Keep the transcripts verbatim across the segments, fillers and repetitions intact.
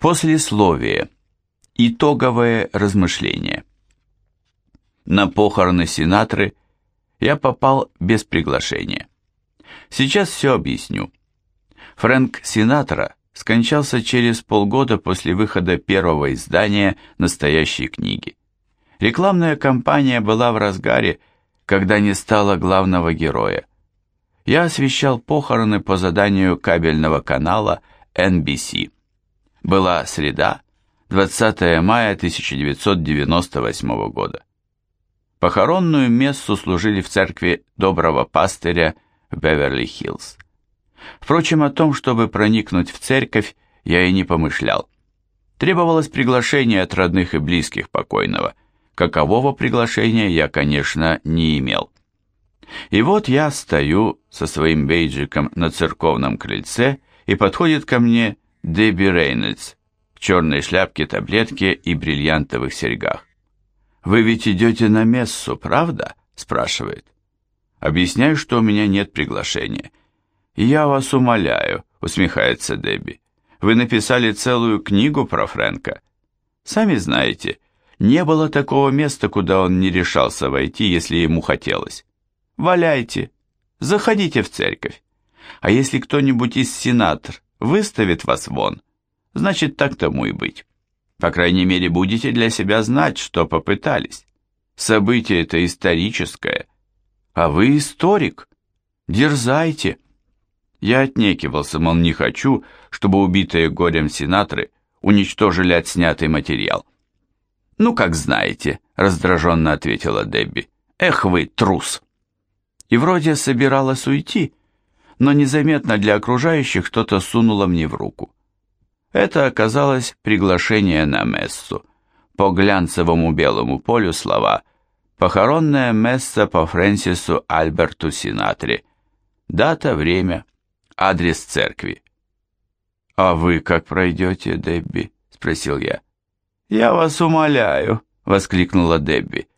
Послесловие. Итоговые размышления. На похороны Синатры я попал без приглашения. Сейчас все объясню. Фрэнк Синатра скончался через полгода после выхода первого издания настоящей книги. Рекламная кампания была в разгаре, когда не стало главного героя. Я освещал похороны по заданию кабельного канала эн би си. Была среда, двадцатое мая тысяча девятьсот девяносто восьмого года. Похоронную мессу служили в церкви Доброго Пастыря в Беверли-Хиллз. Впрочем, о том, чтобы проникнуть в церковь, я и не помышлял. Требовалось приглашение от родных и близких покойного. Какового приглашения я, конечно, не имел. И вот я стою со своим бейджиком на церковном крыльце, и подходит ко мне Дебби Рейнольдс в черной шляпке, таблетке и бриллиантовых серьгах. «Вы ведь идете на мессу, правда?» – спрашивает. Объясняю, что у меня нет приглашения. «Я вас умоляю», – усмехается Дебби. «Вы написали целую книгу про Фрэнка. Сами знаете, не было такого места, куда он не решался войти, если ему хотелось. Валяйте, заходите в церковь. А если кто-нибудь из Синатр выставит вас вон, значит, так тому и быть. По крайней мере, будете для себя знать, что попытались. Событие это историческое. А вы историк. Дерзайте». Я отнекивался, мол, не хочу, чтобы убитые горем Синатры уничтожили отснятый материал. «Ну, как знаете», — раздраженно ответила Дебби. «Эх вы, трус!» И вроде собиралась уйти, но незаметно для окружающих что-то сунуло мне в руку. Это оказалось приглашение на мессу. По глянцевому белому полю слова «Похоронная месса по Фрэнсису Альберту Синатре». Дата, время, адрес церкви. «А вы как пройдете, Дебби?» — спросил я. «Я вас умоляю», — воскликнула Дебби.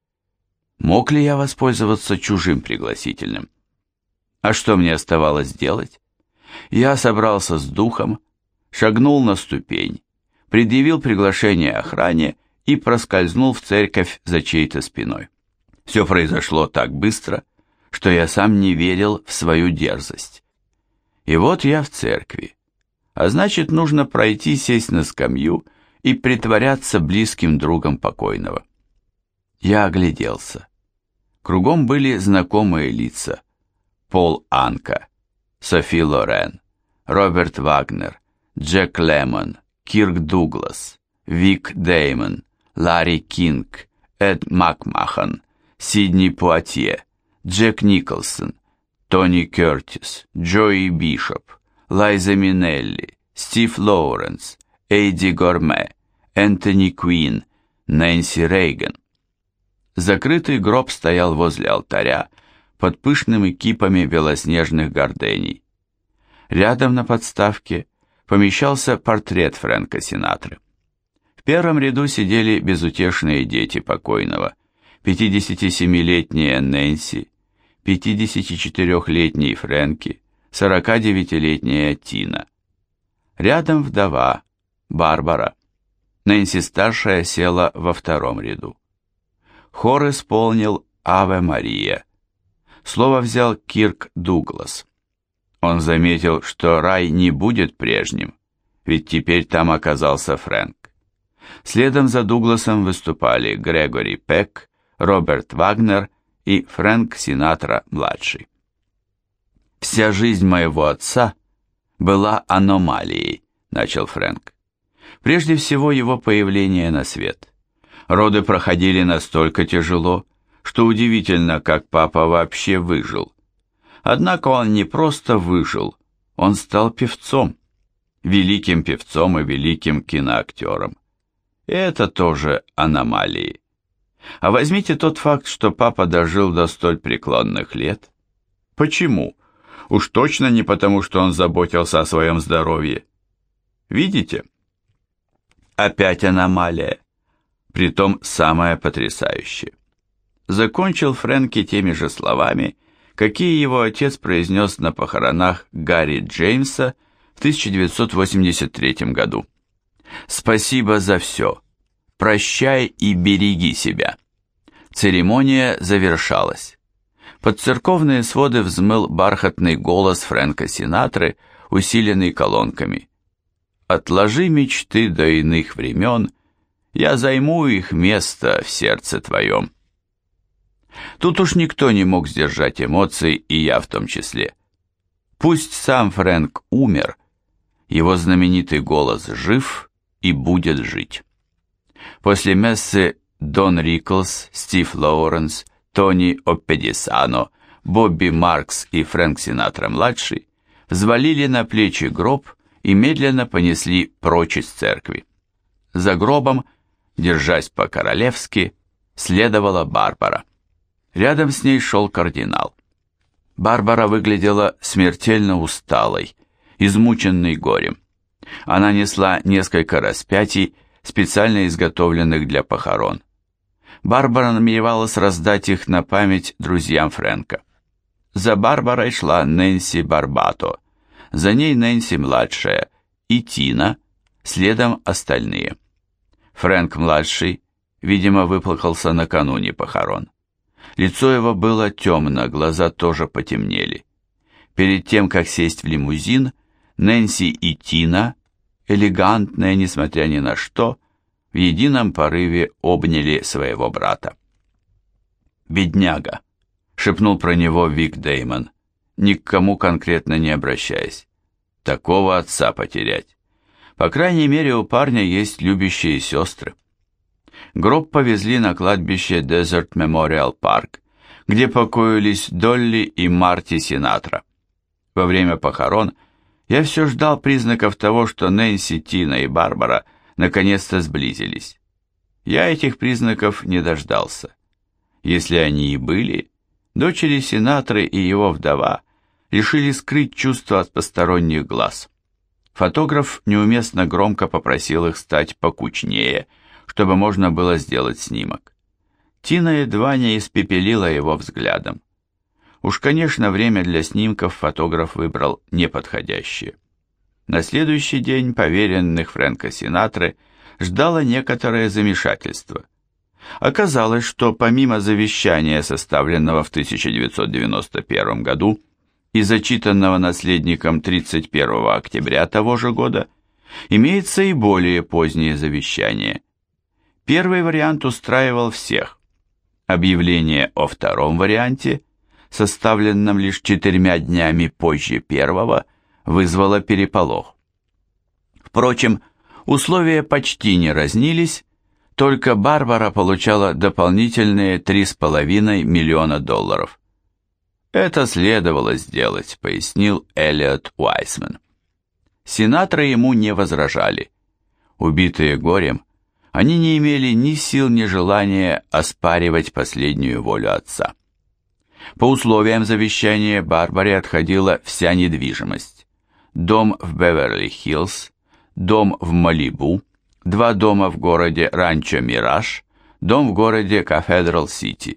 Мог ли я воспользоваться чужим пригласительным? А что мне оставалось делать? Я собрался с духом, шагнул на ступень, предъявил приглашение охране и проскользнул в церковь за чьей-то спиной. Все произошло так быстро, что я сам не верил в свою дерзость. И вот я в церкви, а значит, нужно пройти, сесть на скамью и притворяться близким другом покойного. Я огляделся. Кругом были знакомые лица. Пол Анка, Софи Лорен, Роберт Вагнер, Джек Лемон, Кирк Дуглас, Вик Деймон, Ларри Кинг, Эд Макмахан, Сидни Пуатье, Джек Николсон, Тони Кертис, Джои Бишоп, Лайза Минелли, Стив Лоуренс, Эйди Горме, Энтони Куин, Нэнси Рейган. Закрытый гроб стоял возле алтаря под пышными кипами белоснежных гордений. Рядом на подставке помещался портрет Фрэнка Синатры. В первом ряду сидели безутешные дети покойного, пятидесятисемилетняя Нэнси, пятидесятичетырехлетний Фрэнки, сорокадевятилетняя Тина. Рядом вдова, Барбара. Нэнси-старшая села во втором ряду. Хор исполнил «Аве Мария». Слово взял Кирк Дуглас. Он заметил, что рай не будет прежним, ведь теперь там оказался Фрэнк. Следом за Дугласом выступали Грегори Пек, Роберт Вагнер и Фрэнк Синатра-младший. «Вся жизнь моего отца была аномалией», — начал Фрэнк. «Прежде всего его появление на свет. Роды проходили настолько тяжело, что удивительно, как папа вообще выжил. Однако он не просто выжил, он стал певцом, великим певцом и великим киноактером. И это тоже аномалии. А возьмите тот факт, что папа дожил до столь преклонных лет. Почему? Уж точно не потому, что он заботился о своем здоровье. Видите? Опять аномалия. Притом самое потрясающее. Закончил Фрэнки теми же словами, какие его отец произнес на похоронах Гарри Джеймса в тысяча девятьсот восемьдесят третьем году. Спасибо за все. Прощай и береги себя. Церемония завершалась. Под церковные своды взмыл бархатный голос Фрэнка Синатры, усиленный колонками. «Отложи мечты до иных времен, я займу их место в сердце твоем». Тут уж никто не мог сдержать эмоций, и я в том числе. Пусть сам Фрэнк умер, его знаменитый голос жив и будет жить. После мессы Дон Риклс, Стив Лоуренс, Тони Оппедисано, Бобби Маркс и Фрэнк Синатра-младший взвалили на плечи гроб и медленно понесли прочь из церкви. За гробом, держась по-королевски, следовала Барбара. Рядом с ней шел кардинал. Барбара выглядела смертельно усталой, измученной горем. Она несла несколько распятий, специально изготовленных для похорон. Барбара намеревалась раздать их на память друзьям Фрэнка. За Барбарой шла Нэнси Барбато, за ней Нэнси-младшая и Тина, следом остальные. Фрэнк-младший, видимо, выплакался накануне похорон. Лицо его было темно, глаза тоже потемнели. Перед тем, как сесть в лимузин, Нэнси и Тина, элегантные, несмотря ни на что, в едином порыве обняли своего брата. «Бедняга», — шепнул про него Вик Дэймон, ни к кому конкретно не обращаясь. «Такого отца потерять. По крайней мере, у парня есть любящие сестры». Гроб повезли на кладбище Desert Memorial Park, где покоились Долли и Марти Синатра. Во время похорон я все ждал признаков того, что Нэнси, Тина и Барбара наконец-то сблизились. Я этих признаков не дождался. Если они и были, дочери Синатры и его вдова решили скрыть чувства от посторонних глаз. Фотограф неуместно громко попросил их стать покучнее, чтобы можно было сделать снимок. Тина едва не испепелила его взглядом. Уж, конечно, время для снимков фотограф выбрал неподходящее. На следующий день поверенных Фрэнка Синатры ждало некоторое замешательство. Оказалось, что помимо завещания, составленного в тысяча девятьсот девяносто первом году и зачитанного наследником тридцать первого октября того же года, имеется и более позднее завещание. Первый вариант устраивал всех. Объявление о втором варианте, составленном лишь четырьмя днями позже первого, вызвало переполох. Впрочем, условия почти не разнились, только Барбара получала дополнительные три с половиной миллиона долларов. «Это следовало сделать», — пояснил Эллиот Уайсман. Синатры ему не возражали. Убитые горем, они не имели ни сил, ни желания оспаривать последнюю волю отца. По условиям завещания Барбаре отходила вся недвижимость. Дом в Беверли-Хиллз, дом в Малибу, два дома в городе Ранчо-Мираж, дом в городе Кафедрал-Сити.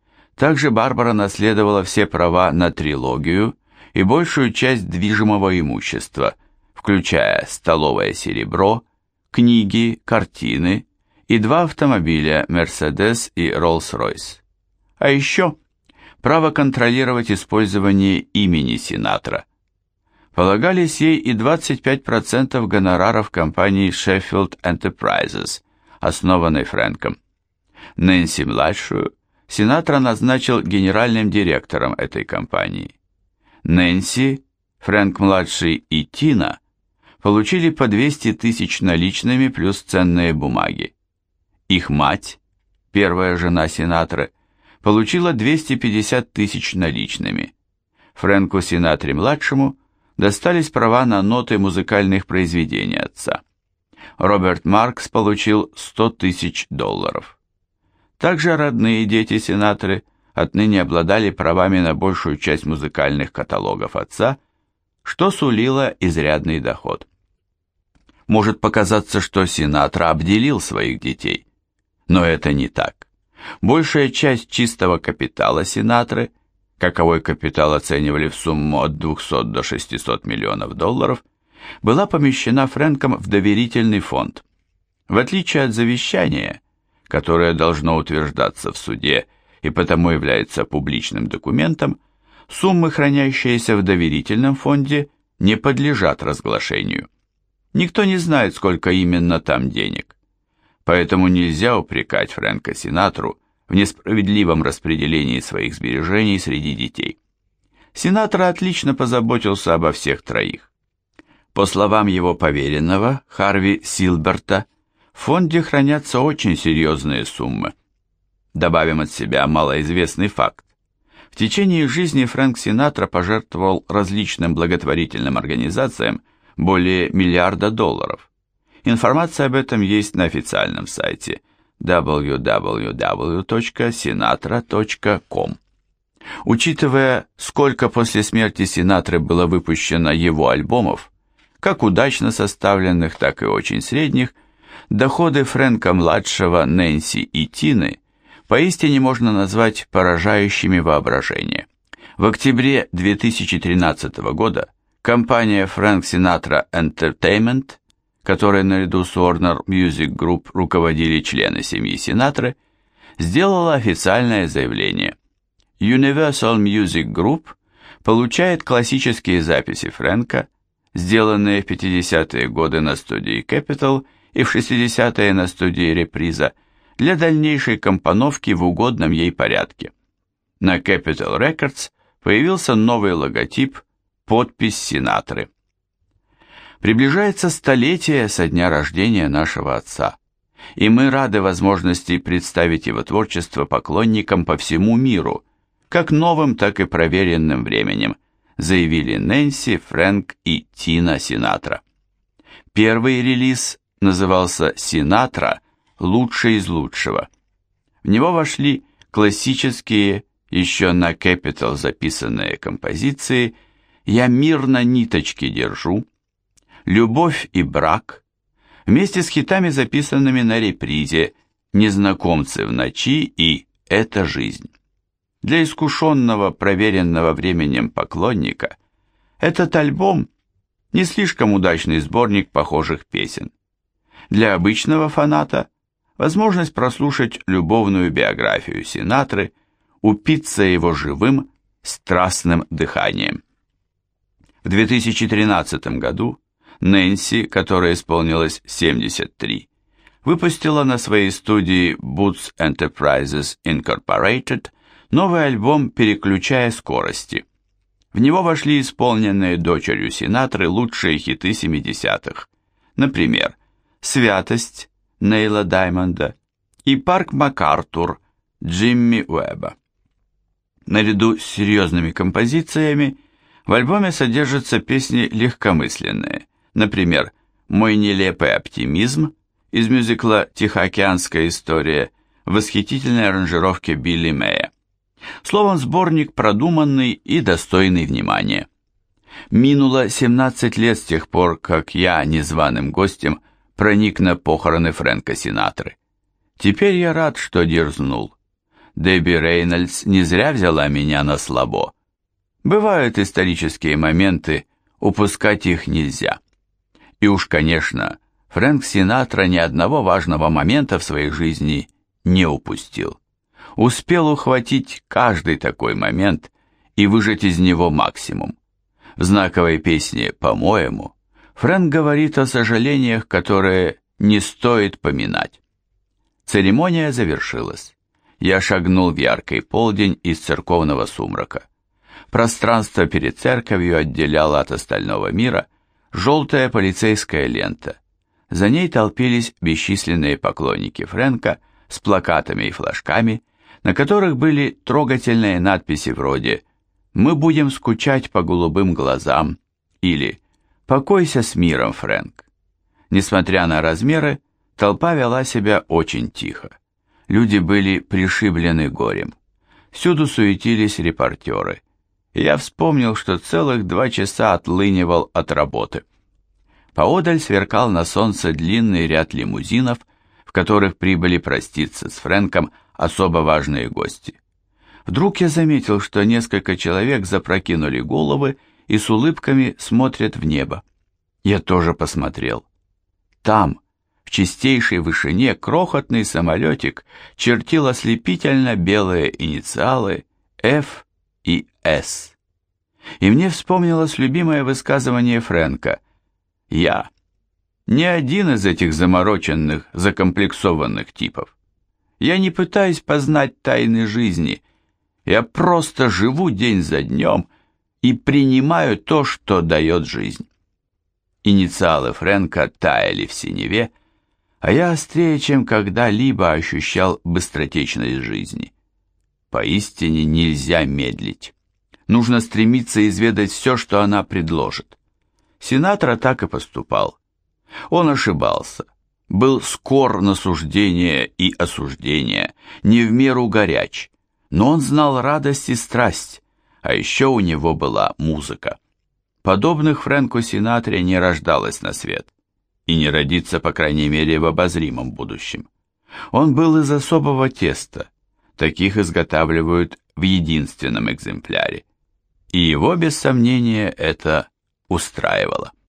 Также Барбара наследовала все права на трилогию и большую часть движимого имущества, включая столовое серебро, книги, картины и два автомобиля Mercedes и Rolls-Royce. А еще право контролировать использование имени Синатра. Полагались ей и двадцать пять процентов гонораров компании Sheffield Enterprises, основанной Фрэнком. Нэнси-младшую Синатра назначил генеральным директором этой компании. Нэнси, Фрэнк-младший и Тина получили по двести тысяч наличными плюс ценные бумаги. Их мать, первая жена Синатры, получила двести пятьдесят тысяч наличными. Фрэнку Синатре-младшему достались права на ноты музыкальных произведений отца. Роберт Маркс получил сто тысяч долларов. Также родные дети Синатры отныне обладали правами на большую часть музыкальных каталогов отца, что сулило изрядный доход. Может показаться, что Синатра обделил своих детей, но это не так. Большая часть чистого капитала Синатры, каковой капитал оценивали в сумму от двухсот до шестисот миллионов долларов, была помещена Фрэнком в доверительный фонд. В отличие от завещания, которое должно утверждаться в суде и потому является публичным документом, суммы, хранящиеся в доверительном фонде, не подлежат разглашению. Никто не знает, сколько именно там денег. Поэтому нельзя упрекать Фрэнка Синатру в несправедливом распределении своих сбережений среди детей. Синатра отлично позаботился обо всех троих. По словам его поверенного, Харви Силберта, в фонде хранятся очень серьезные суммы. Добавим от себя малоизвестный факт. В течение жизни Фрэнк Синатра пожертвовал различным благотворительным организациям более миллиарда долларов. Информация об этом есть на официальном сайте дабл ю дабл ю дабл ю точка sinatra точка ком. Учитывая, сколько после смерти Синатры было выпущено его альбомов, как удачно составленных, так и очень средних, доходы Фрэнка-младшего, Нэнси и Тины поистине можно назвать поражающими воображение. В октябре две тысячи тринадцатого года компания Frank Sinatra Entertainment, которой наряду с Warner Music Group руководили члены семьи Синатры, сделала официальное заявление. Universal Music Group получает классические записи Фрэнка, сделанные в пятидесятые годы на студии Capitol и в шестидесятые на студии Reprise, для дальнейшей компоновки в угодном ей порядке. На Capitol Records появился новый логотип, подпись Синатры. Приближается столетие со дня рождения нашего отца, и мы рады возможности представить его творчество поклонникам по всему миру, как новым, так и проверенным временем, заявили Нэнси, Фрэнк и Тина Синатра. Первый релиз назывался «Синатра. Лучший из лучшего». В него вошли классические, еще на Capitol записанные композиции «Я мирно ниточки держу», «Любовь и брак», вместе с хитами, записанными на репризе «Незнакомцы в ночи» и «Это жизнь». Для искушенного, проверенного временем поклонника этот альбом не слишком удачный сборник похожих песен. Для обычного фаната возможность прослушать любовную биографию Синатры, упиться его живым, страстным дыханием. В две тысячи тринадцатом году Нэнси, которой исполнилось семьдесят три, выпустила на своей студии Boots Enterprises Incorporated новый альбом «Переключая скорости». В него вошли исполненные дочерью Синатры лучшие хиты семидесятых, например, «Святость» Нейла Даймонда и «Парк МакАртур» Джимми Уэбба. Наряду с серьезными композициями в альбоме содержатся песни легкомысленные, например, «Мой нелепый оптимизм» из мюзикла «Тихоокеанская история» в восхитительной аранжировке Билли Мэя. Словом, сборник продуманный и достойный внимания. Минуло семнадцать лет с тех пор, как я незваным гостем проник на похороны Фрэнка Синатры. Теперь я рад, что дерзнул. Дебби Рейнольдс не зря взяла меня на слабо. Бывают исторические моменты, упускать их нельзя. И уж, конечно, Фрэнк Синатра ни одного важного момента в своей жизни не упустил. Успел ухватить каждый такой момент и выжать из него максимум. В знаковой песне «По-моему» Фрэнк говорит о сожалениях, которые не стоит поминать. Церемония завершилась. Я шагнул в яркий полдень из церковного сумрака. Пространство перед церковью отделяло от остального мира желтая полицейская лента. За ней толпились бесчисленные поклонники Фрэнка с плакатами и флажками, на которых были трогательные надписи вроде «Мы будем скучать по голубым глазам» или «Покойся с миром, Фрэнк». Несмотря на размеры, толпа вела себя очень тихо. Люди были пришиблены горем. Всюду суетились репортеры. И я вспомнил, что целых два часа отлынивал от работы. Поодаль сверкал на солнце длинный ряд лимузинов, в которых прибыли проститься с Фрэнком особо важные гости. Вдруг я заметил, что несколько человек запрокинули головы и с улыбками смотрят в небо. Я тоже посмотрел. Там, в чистейшей вышине, крохотный самолетик чертил ослепительно белые инициалы F и S. И мне вспомнилось любимое высказывание Фрэнка: «Я не один из этих замороченных, закомплексованных типов. Я не пытаюсь познать тайны жизни, я просто живу день за днем и принимаю то, что дает жизнь». Инициалы Фрэнка таяли в синеве, а я острее, чем когда-либо, ощущал быстротечность жизни. Поистине нельзя медлить. Нужно стремиться изведать все, что она предложит. Синатра так и поступал. Он ошибался, был скор на суждение и осуждение, не в меру горяч, но он знал радость и страсть, а еще у него была музыка. Подобных Фрэнку Синатре не рождалось на свет, и не родится, по крайней мере, в обозримом будущем. Он был из особого теста, таких изготавливают в единственном экземпляре, и его, без сомнения, это устраивало.